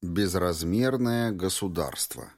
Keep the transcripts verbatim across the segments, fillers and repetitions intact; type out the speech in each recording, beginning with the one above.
Безразмерное государство.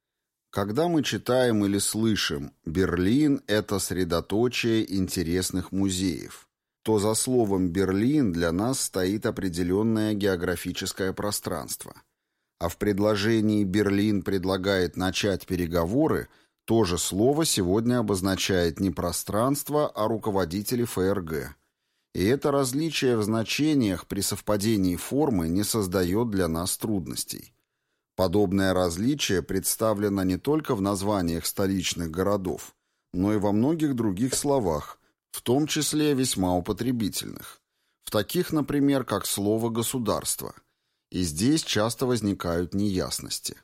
Когда мы читаем или слышим «Берлин – это средоточие интересных музеев», то за словом «Берлин» для нас стоит определенное географическое пространство. А в предложении «Берлин предлагает начать переговоры» то же слово сегодня обозначает не пространство, а руководителей ФРГ. И это различие в значениях при совпадении формы не создает для нас трудностей. Подобное различие представлено не только в названиях столичных городов, но и во многих других словах, в том числе весьма употребительных. В таких, например, как слово «государство». И здесь часто возникают неясности.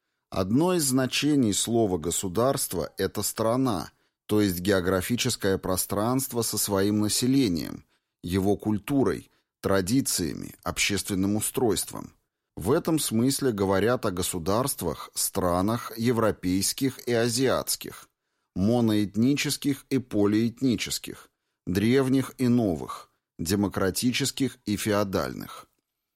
Одно из значений слова «государство» – это страна, то есть географическое пространство со своим населением, его культурой, традициями, общественным устройством. В этом смысле говорят о государствах, странах европейских и азиатских, моноэтнических и полиэтнических, древних и новых, демократических и феодальных.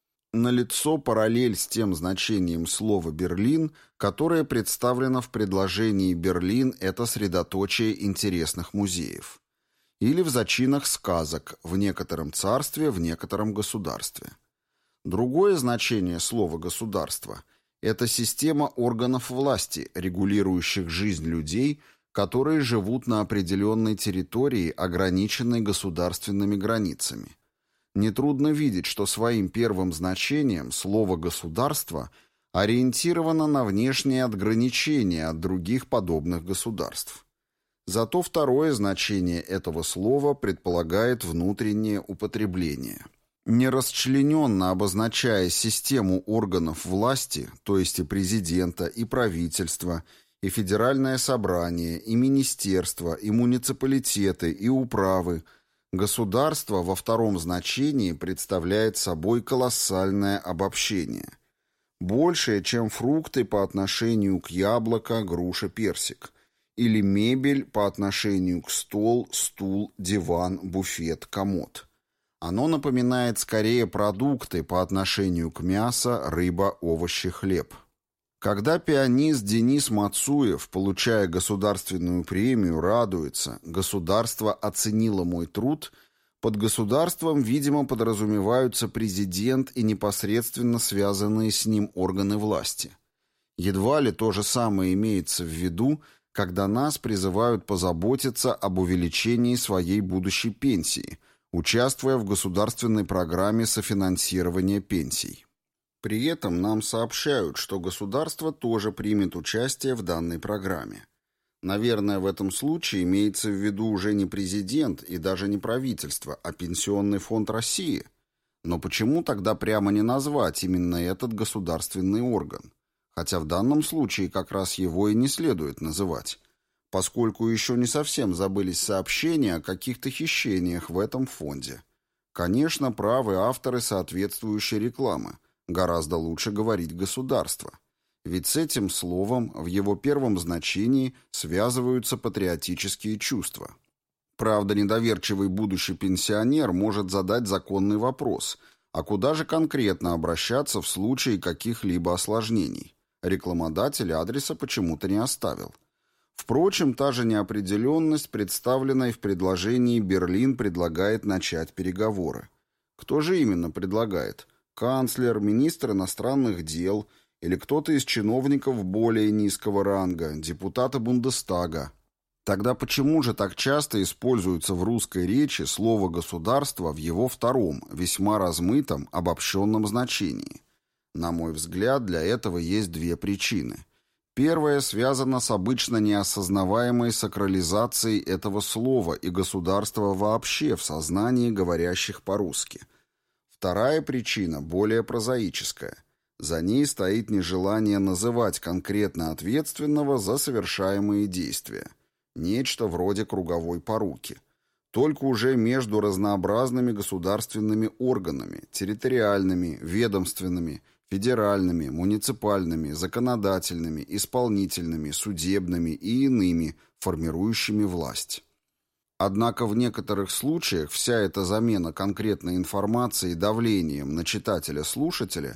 Налицо параллель с тем значением слова «Берлин», которое представлено в предложении «Берлин – это средоточие интересных музеев». Или в зачинах сказок «в некотором царстве, в некотором государстве». Другое значение слова «государство» – это система органов власти, регулирующих жизнь людей, которые живут на определенной территории, ограниченной государственными границами. Нетрудно видеть, что своим первым значением слово «государство» ориентировано на внешние отграничения от других подобных государств. Зато второе значение этого слова предполагает внутреннее употребление. Не расчлененно обозначая систему органов власти, то есть и президента, и правительства, и федеральное собрание, и министерства, и муниципалитеты, и управы, государство во втором значении представляет собой колоссальное обобщение. Большее, чем фрукты по отношению к яблоко, груша, персик, или мебель по отношению к стол, стул, диван, буфет, комод. Оно напоминает скорее продукты по отношению к мясу, рыба, овощи, хлеб. Когда пианист Денис Мацуев, получая государственную премию, радуется «Государство оценило мой труд», под государством, видимо, подразумеваются президент и непосредственно связанные с ним органы власти. Едва ли то же самое имеется в виду, когда нас призывают позаботиться об увеличении своей будущей пенсии, участвуя в государственной программе софинансирования пенсий. При этом нам сообщают, что государство тоже примет участие в данной программе. Наверное, в этом случае имеется в виду уже не президент и даже не правительство, а Пенсионный фонд России. Но почему тогда прямо не назвать именно этот государственный орган? Хотя в данном случае как раз его и не следует называть, поскольку еще не совсем забылись сообщения о каких-то хищениях в этом фонде. Конечно, правы авторы соответствующей рекламы. Гораздо лучше говорить «государство». Ведь с этим словом в его первом значении связываются патриотические чувства. Правда, недоверчивый будущий пенсионер может задать законный вопрос, а куда же конкретно обращаться в случае каких-либо осложнений? Рекламодатель адреса почему-то не оставил. Впрочем, та же неопределенность представлена и в предложении «Берлин предлагает начать переговоры». Кто же именно предлагает? Канцлер, министр иностранных дел или кто-то из чиновников более низкого ранга, депутаты Бундестага? Тогда почему же так часто используется в русской речи слово «государство» в его втором, весьма размытом, обобщенном значении? На мой взгляд, для этого есть две причины. Первая связана с обычно неосознаваемой сакрализацией этого слова и государства вообще в сознании говорящих по-русски. Вторая причина более прозаическая. За ней стоит нежелание называть конкретно ответственного за совершаемые действия. Нечто вроде круговой поруки. Только уже между разнообразными государственными органами, территориальными, ведомственными, федеральными, муниципальными, законодательными, исполнительными, судебными и иными, формирующими власть. Однако в некоторых случаях вся эта замена конкретной информации давлением на читателя-слушателя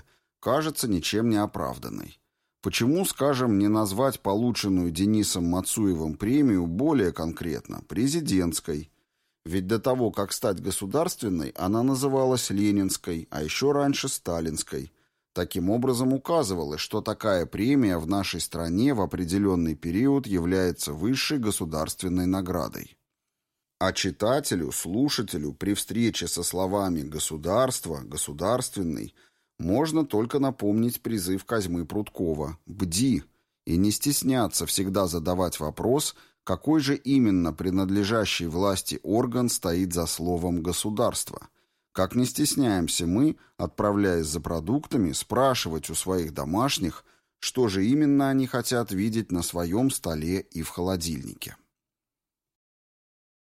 кажется ничем не оправданной. Почему, скажем, не назвать полученную Денисом Мацуевым премию более конкретно – президентской? Ведь до того, как стать государственной, она называлась Ленинской, а еще раньше Сталинской. Таким образом указывалось, что такая премия в нашей стране в определенный период является высшей государственной наградой. А читателю, слушателю при встрече со словами «государство», «государственный» можно только напомнить призыв Козьмы Пруткова «Бди!» и не стесняться всегда задавать вопрос, какой же именно принадлежащий власти орган стоит за словом «государство». Как не стесняемся мы, отправляясь за продуктами, спрашивать у своих домашних, что же именно они хотят видеть на своем столе и в холодильнике.